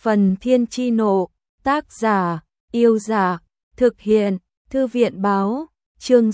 Phần Thiên Chi Nộ, tác giả, Yêu Giả, thực hiện, Thư viện Báo, chương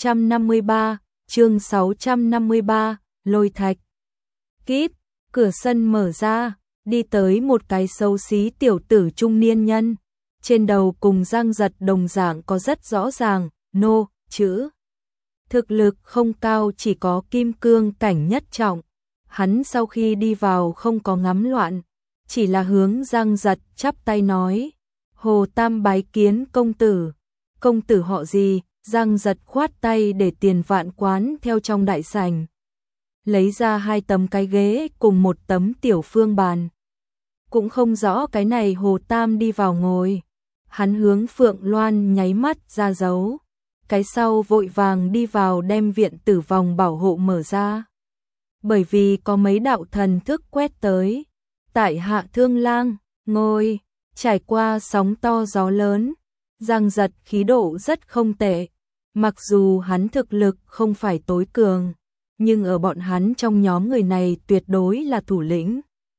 653, Lôi Thạch. Kíp, cửa sân mở ra, đi tới một cái xấu xí tiểu tử trung niên nhân. Trên đầu cùng Giang Giật đồng dạng có rất rõ ràng, nô, chữ. Thực lực không cao, chỉ có kim cương cảnh nhất trọng. Hắn sau khi đi vào không có ngắm loạn, chỉ là hướng Giang Giật chắp tay nói: Hồ Tam bái kiến công tử. Công tử họ gì? Giang Giật khoát tay để Tiền Vạn Quán theo trong đại sảnh, lấy ra 2 tấm cái ghế cùng 1 tấm tiểu phương bàn. Cũng không rõ cái này Hồ Tam đi vào ngồi. Hắn hướng Phượng Loan nháy mắt ra dấu, cái sau vội vàng đi vào đem viện tử vòng bảo hộ mở ra. Bởi vì có mấy đạo thần thức quét tới, tại hạ Thương Lang ngồi, trải qua sóng to gió lớn, Giang Giật khí độ rất không tệ. Mặc dù hắn thực lực không phải tối cường, nhưng ở bọn hắn trong nhóm người này tuyệt đối là thủ lĩnh.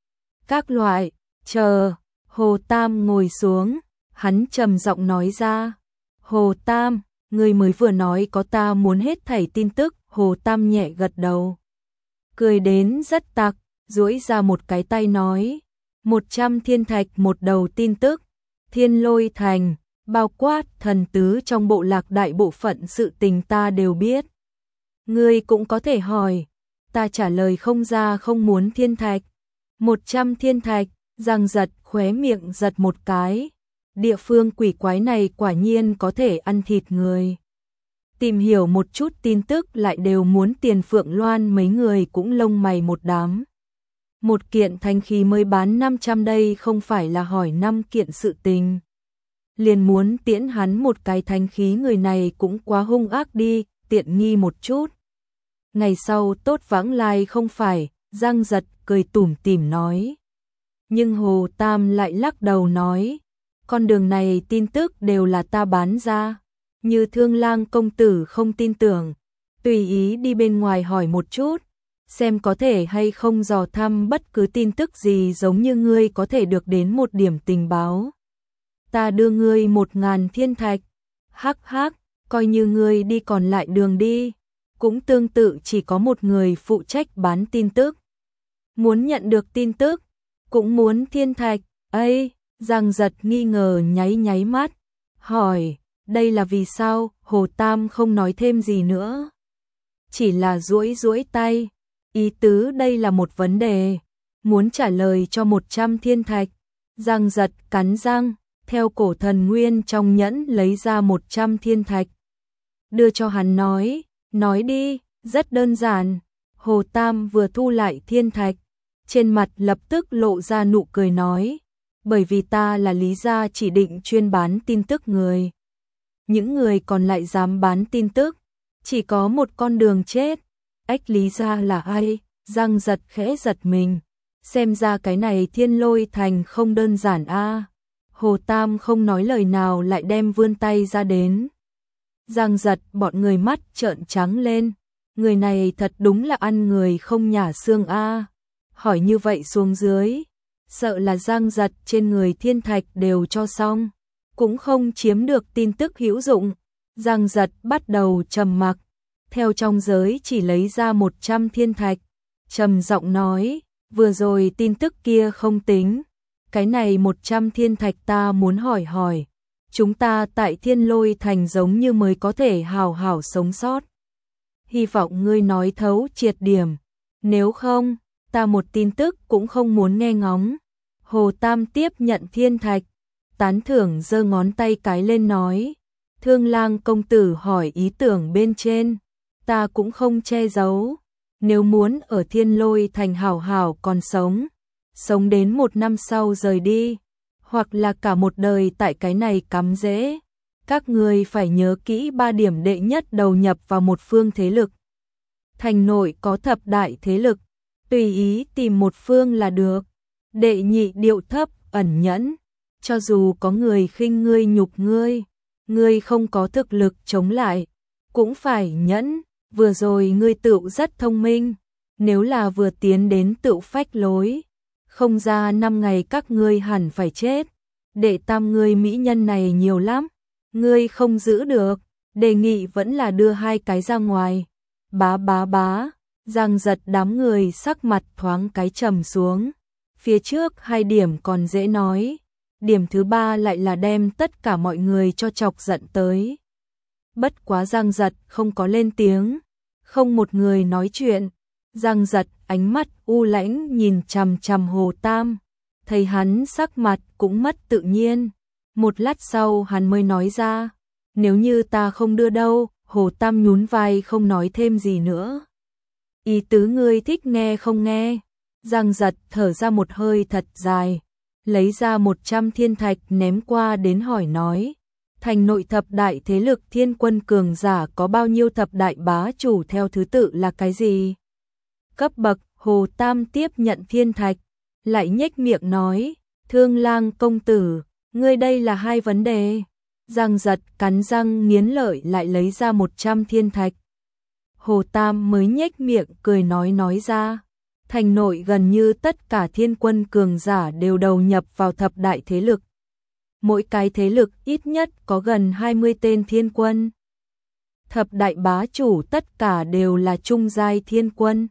Các loại, chờ, Hồ Tam ngồi xuống, hắn trầm giọng nói ra: Hồ Tam, người mới vừa nói có ta muốn hết thảy tin tức. Hồ Tam nhẹ gật đầu, cười đến rất tặc, duỗi ra một cái tay nói: 100 thiên thạch một đầu tin tức, Thiên Lôi Thành, bao quát thần tứ trong bộ lạc đại bộ phận sự tình ta đều biết. Ngươi cũng có thể hỏi, ta trả lời không ra không muốn thiên thạch. 100 thiên thạch, Giang Giật khóe miệng giật một cái. Địa phương quỷ quái này quả nhiên có thể ăn thịt người. Tìm hiểu một chút tin tức lại đều muốn tiền. Phượng Loan mấy người cũng lông mày một đám. Một kiện thanh khí mới bán 500 đây không phải là hỏi 5 kiện sự tình. Liền muốn tiễn hắn một cái thanh khí, người này cũng quá hung ác đi, tiện nghi một chút. Ngày sau tốt vãng lai không phải, Giang Giật cười tủm tỉm nói. Nhưng Hồ Tam lại lắc đầu nói: con đường này tin tức đều là ta bán ra. Như Thương Lang công tử không tin tưởng, tùy ý đi bên ngoài hỏi một chút, xem có thể hay không dò thăm bất cứ tin tức gì, giống như ngươi có thể được đến một điểm tình báo. Ta đưa ngươi 1000 thiên thạch. Hắc hắc, coi như ngươi đi còn lại đường đi. Cũng tương tự chỉ có một người phụ trách bán tin tức. Muốn nhận được tin tức, cũng muốn thiên thạch. Ây, Giang Giật nghi ngờ nháy mắt, hỏi, đây là vì sao? Hồ Tam không nói thêm gì nữa, chỉ là duỗi tay, ý tứ đây là một vấn đề, muốn trả lời cho 100 thiên thạch. Giang Giật cắn răng, theo cổ thần nguyên trong nhẫn lấy ra 100 thiên thạch, đưa cho hắn nói đi, rất đơn giản. Hồ Tam vừa thu lại thiên thạch, trên mặt lập tức lộ ra nụ cười nói: bởi vì ta là Lý gia chỉ định chuyên bán tin tức người. Những người còn lại dám bán tin tức, chỉ có một con đường chết. Ách, Lý gia là ai? Giang Giật khẽ giật mình, xem ra cái này Thiên Lôi Thành không đơn giản a. Hồ Tam không nói lời nào lại đem vươn tay ra đến. Giang Giật bọn người mắt trợn trắng lên, người này thật đúng là ăn người không nhả xương a. Hỏi như vậy xuống dưới, sợ là Giang Giật trên người thiên thạch đều cho xong, cũng không chiếm được tin tức hữu dụng. Giang Giật bắt đầu trầm mặc, theo trong giới chỉ lấy ra 100 thiên thạch, trầm giọng nói: vừa rồi tin tức kia không tính, cái này 100 thiên thạch ta muốn hỏi, chúng ta tại Thiên Lôi Thành giống như mới có thể hào hảo sống sót. Hy vọng ngươi nói thấu triệt điểm, nếu không, ta một tin tức cũng không muốn nghe ngóng. Hồ Tam tiếp nhận thiên thạch, tán thưởng giơ ngón tay cái lên nói: Thương Lang công tử hỏi ý tưởng bên trên, ta cũng không che giấu. Nếu muốn ở Thiên Lôi Thành hảo hảo còn sống đến 1 năm sau rời đi, hoặc là cả một đời tại cái này cắm rễ, các người phải nhớ kỹ 3 điểm. Đệ nhất, đầu nhập vào một phương thế lực. Thành nội có thập đại thế lực, tùy ý tìm một phương là được. Đệ nhị, điệu thấp, ẩn nhẫn, cho dù có người khinh ngươi nhục ngươi không có thực lực chống lại, cũng phải nhẫn. Vừa rồi ngươi tựu rất thông minh, nếu là vừa tiến đến tựu phách lối, không ra 5 ngày các ngươi hẳn phải chết. Đệ tam ngươi mỹ nhân này nhiều lắm, ngươi không giữ được, đề nghị vẫn là đưa 2 cái ra ngoài. Bá bá bá, Giang Giật đám người sắc mặt thoáng cái trầm xuống. Phía trước 2 điểm còn dễ nói, điểm thứ 3 lại là đem tất cả mọi người cho chọc giận tới. Bất quá Giang Giật không có lên tiếng, không một người nói chuyện. Giang Giật ánh mắt u lãnh nhìn chằm chằm Hồ Tam, thấy hắn sắc mặt cũng mất tự nhiên. Một lát sau hắn mới nói ra, nếu như ta không đưa đâu. Hồ Tam nhún vai không nói thêm gì nữa. Ý tứ ngươi thích nghe không nghe? Giang Giật thở ra một hơi thật dài, lấy ra 100 thiên thạch ném qua đến hỏi nói. Thành nội thập đại thế lực thiên quân cường giả có bao nhiêu thập đại bá chủ theo thứ tự là cái gì? Cấp bậc. Hồ Tam tiếp nhận thiên thạch, lại nhếch miệng nói, Thương Lang công tử, ngươi đây là 2 vấn đề. Giang Giật cắn răng nghiến lợi lại lấy ra 100 thiên thạch. Hồ Tam mới nhếch miệng cười nói ra, thành nội gần như tất cả thiên quân cường giả đều đầu nhập vào thập đại thế lực. Mỗi cái thế lực ít nhất có gần 20 tên thiên quân. Thập đại bá chủ tất cả đều là trung giai thiên quân.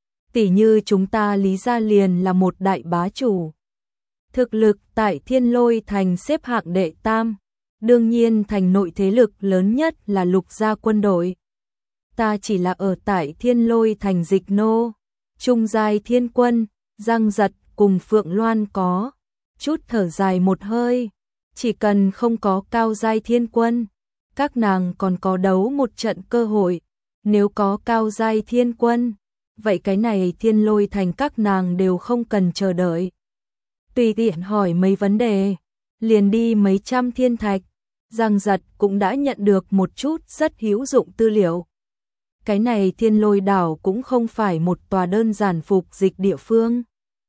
Tỷ như chúng ta Lý Gia liền là một đại bá chủ. Thực lực tại Thiên Lôi Thành xếp hạng đệ tam. Đương nhiên thành nội thế lực lớn nhất là Lục Gia quân đội. Ta chỉ là ở tại Thiên Lôi Thành dịch nô. Trung giai thiên quân, Giang Giật cùng Phượng Loan có chút thở dài một hơi. Chỉ cần không có cao giai thiên quân, các nàng còn có đấu một trận cơ hội. Nếu có cao giai thiên quân, vậy cái này Thiên Lôi Thành các nàng đều không cần chờ đợi. Tùy tiện hỏi mấy vấn đề, liền đi mấy trăm thiên thạch. Giang Giật cũng đã nhận được một chút rất hữu dụng tư liệu. Cái này Thiên Lôi đảo cũng không phải một tòa đơn giản phục dịch địa phương.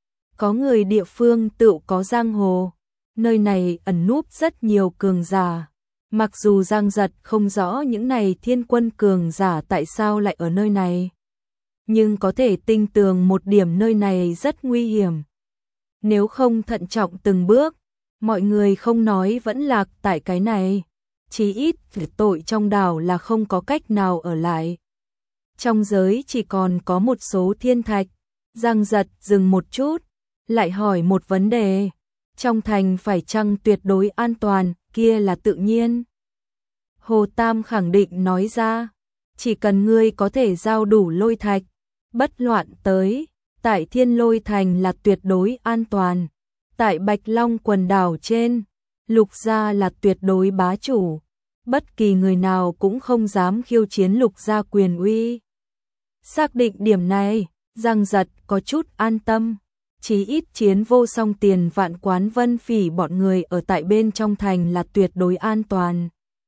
Có người địa phương tự có giang hồ. Nơi này ẩn núp rất nhiều cường giả. Mặc dù Giang Giật không rõ những này thiên quân cường giả tại sao lại ở nơi này, nhưng có thể tinh tường một điểm nơi này rất nguy hiểm. Nếu không thận trọng từng bước, mọi người không nói vẫn lạc tại cái này. Chí ít tội trong đảo là không có cách nào ở lại. Trong giới chỉ còn có một số thiên thạch. Giang Giật dừng một chút, lại hỏi một vấn đề. Trong thành phải chăng tuyệt đối an toàn, kia là tự nhiên. Hồ Tam khẳng định nói ra, chỉ cần ngươi có thể giao đủ lôi thạch, bất loạn tới, tại Thiên Lôi Thành là tuyệt đối an toàn. Tại Bạch Long quần đảo trên, Lục Gia là tuyệt đối bá chủ. Bất kỳ người nào cũng không dám khiêu chiến Lục Gia quyền uy. Xác định điểm này, Giang Giật có chút an tâm. Chí ít Chiến Vô Song Tiền Vạn Quán Vân Phỉ bọn người ở tại bên trong thành là tuyệt đối an toàn.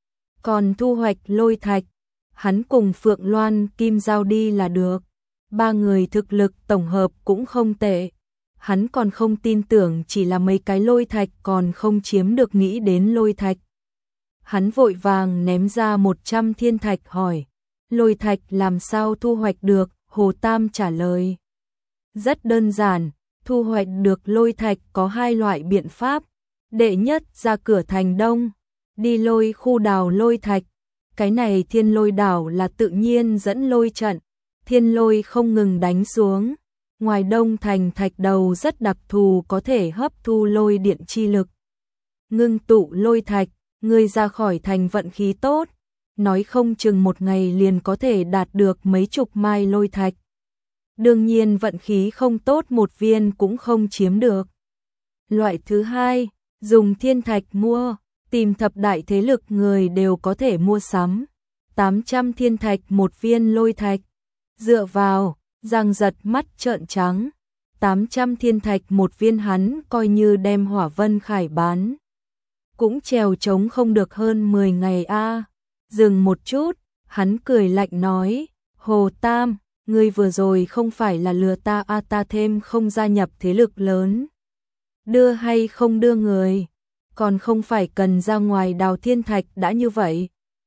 Còn thu hoạch lôi thạch, hắn cùng Phượng Loan Kim giao đi là được. 3 người thực lực tổng hợp cũng không tệ. Hắn còn không tin tưởng chỉ là mấy cái lôi thạch còn không chiếm được nghĩ đến lôi thạch. Hắn vội vàng ném ra 100 thiên thạch hỏi, lôi thạch làm sao thu hoạch được? Hồ Tam trả lời, rất đơn giản, thu hoạch được lôi thạch có 2 loại biện pháp. Đệ nhất, ra cửa thành đông, đi lôi khu đào lôi thạch. Cái này Thiên Lôi đảo là tự nhiên dẫn lôi trận, thiên lôi không ngừng đánh xuống. Ngoài đông thành thạch đầu rất đặc thù, có thể hấp thu lôi điện chi lực. Ngưng tụ lôi thạch, người ra khỏi thành vận khí tốt, nói không chừng một ngày liền có thể đạt được mấy chục mai lôi thạch. Đương nhiên vận khí không tốt một viên cũng không chiếm được. Loại thứ hai, dùng thiên thạch mua, tìm thập đại thế lực người đều có thể mua sắm. 800 thiên thạch một viên lôi thạch. Dựa vào, Giang Giật mắt trợn trắng. 800 thiên thạch một viên, hắn coi như đem Hỏa Vân Khải bán cũng trèo trống không được hơn 10 ngày a. Dừng một chút, hắn cười lạnh nói, Hồ Tam, ngươi vừa rồi không phải là lừa ta a, ta thêm không gia nhập thế lực lớn. Đưa hay không đưa người, còn không phải cần ra ngoài đào thiên thạch đã như vậy.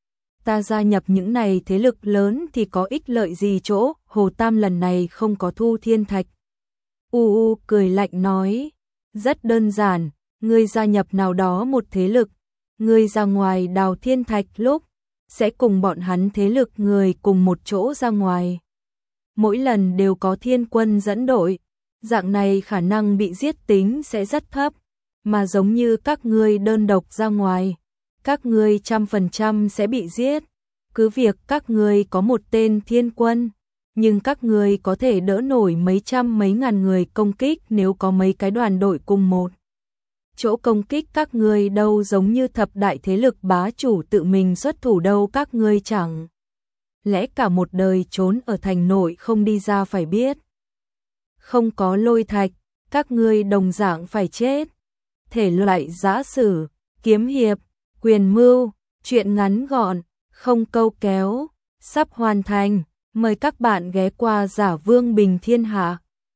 Ta gia nhập những này thế lực lớn thì có ích lợi gì chỗ? Hồ Tam lần này không có thu thiên thạch, cười lạnh nói, rất đơn giản, ngươi gia nhập nào đó một thế lực, ngươi ra ngoài đào thiên thạch lúc, sẽ cùng bọn hắn thế lực người cùng một chỗ ra ngoài. Mỗi lần đều có thiên quân dẫn đội, dạng này khả năng bị giết tính sẽ rất thấp, mà giống như các ngươi đơn độc ra ngoài, các ngươi 100% sẽ bị giết. Cứ việc các ngươi có một tên thiên quân, nhưng các ngươi có thể đỡ nổi mấy trăm mấy ngàn người công kích nếu có mấy cái đoàn đội cùng một chỗ công kích các ngươi đâu, giống như thập đại thế lực bá chủ tự mình xuất thủ đâu, các ngươi chẳng lẽ cả một đời trốn ở thành nội không đi ra phải biết. Không có lôi thạch, các ngươi đồng dạng phải chết. Thể loại giã sử, kiếm hiệp, quyền mưu, truyện ngắn gọn, không câu kéo, sắp hoàn thành. Mời các bạn ghé qua Giả Vương Bình Thiên Hạ.